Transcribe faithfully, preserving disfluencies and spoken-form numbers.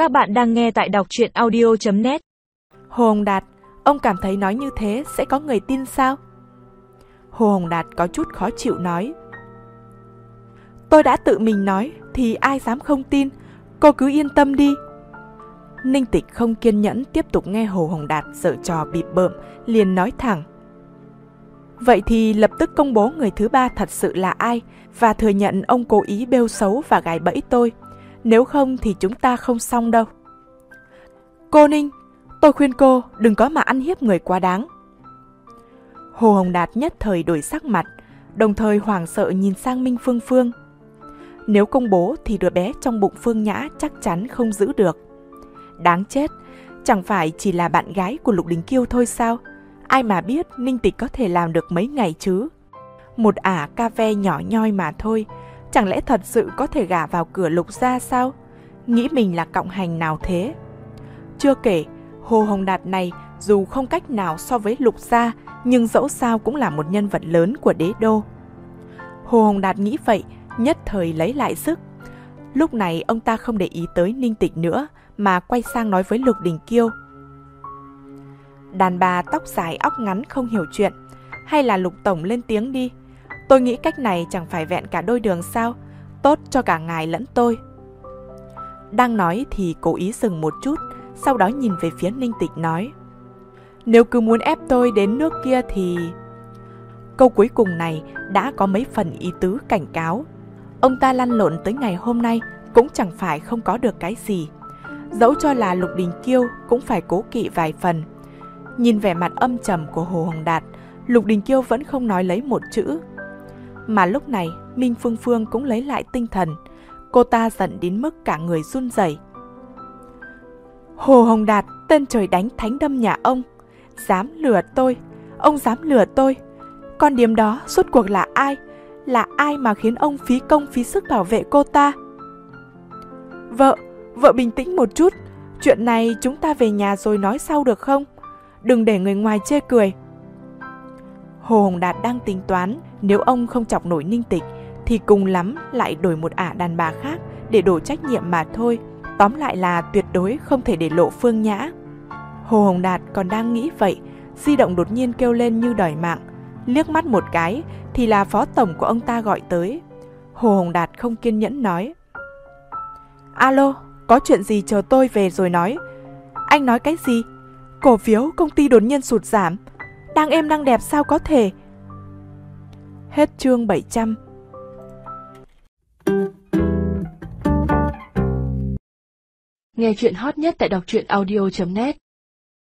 Các bạn đang nghe tại đọc truyện audio chấm net. Hồ Hồng Đạt, ông cảm thấy nói như thế sẽ có người tin sao? Hồ Hồng Đạt có chút khó chịu nói. Tôi đã tự mình nói thì ai dám không tin, cô cứ yên tâm đi. Ninh Tịch không kiên nhẫn tiếp tục nghe Hồ Hồng Đạt giở trò bịp bợm, liền nói thẳng. Vậy thì lập tức công bố người thứ ba thật sự là ai và thừa nhận ông cố ý bêu xấu và gài bẫy tôi. Nếu không thì chúng ta không xong đâu. Cô Ninh, tôi khuyên cô đừng có mà ăn hiếp người quá đáng. Hồ Hồng Đạt nhất thời đổi sắc mặt, đồng thời hoảng sợ nhìn sang Minh Phương Phương. Nếu công bố thì đứa bé trong bụng Phương Nhã chắc chắn không giữ được. Đáng chết, chẳng phải chỉ là bạn gái của Lục Đình Kiêu thôi sao? Ai mà biết Ninh Tịch có thể làm được mấy ngày chứ? Một ả ca ve nhỏ nhoi mà thôi, chẳng lẽ thật sự có thể gả vào cửa Lục gia sao? Nghĩ mình là cọng hành nào thế? Chưa kể, Hồ Hồng Đạt này dù không cách nào so với Lục gia, nhưng dẫu sao cũng là một nhân vật lớn của đế đô. Hồ Hồng Đạt nghĩ vậy, nhất thời lấy lại sức. Lúc này ông ta không để ý tới Ninh Tịch nữa, mà quay sang nói với Lục Đình Kiêu. Đàn bà tóc dài óc ngắn không hiểu chuyện, hay là Lục tổng lên tiếng đi. Tôi nghĩ cách này chẳng phải vẹn cả đôi đường sao, tốt cho cả ngài lẫn tôi. Đang nói thì cố ý dừng một chút, sau đó nhìn về phía Ninh Tịch nói. Nếu cứ muốn ép tôi đến nước kia thì... Câu cuối cùng này đã có mấy phần ý tứ cảnh cáo. Ông ta lăn lộn tới ngày hôm nay cũng chẳng phải không có được cái gì. Dẫu cho là Lục Đình Kiêu cũng phải cố kỵ vài phần. Nhìn vẻ mặt âm trầm của Hồ Hồng Đạt, Lục Đình Kiêu vẫn không nói lấy một chữ. Mà lúc này Minh Phương Phương cũng lấy lại tinh thần. Cô ta giận đến mức cả người run rẩy. Hồ Hồng Đạt, tên trời đánh thánh đâm nhà ông, dám lừa tôi, ông dám lừa tôi. Con điếm đó suốt cuộc là ai? Là ai mà khiến ông phí công phí sức bảo vệ cô ta? Vợ, vợ bình tĩnh một chút. Chuyện này chúng ta về nhà rồi nói sau được không? Đừng để người ngoài chê cười. Hồ Hồng Đạt đang tính toán, nếu ông không chọc nổi Ninh Tịch thì cùng lắm lại đổi một ả đàn bà khác để đổ trách nhiệm mà thôi. Tóm lại là tuyệt đối không thể để lộ Phương Nhã. Hồ Hồng Đạt còn đang nghĩ vậy, di động đột nhiên kêu lên như đòi mạng. Liếc mắt một cái thì là phó tổng của ông ta gọi tới. Hồ Hồng Đạt không kiên nhẫn nói. Alo, có chuyện gì chờ tôi về rồi nói. Anh nói cái gì? Cổ phiếu công ty đột nhiên sụt giảm. Đang êm đang đẹp sao có thể? Hết chương bảy trăm. Nghe chuyện hot nhất tại đọc truyện audio chấm net.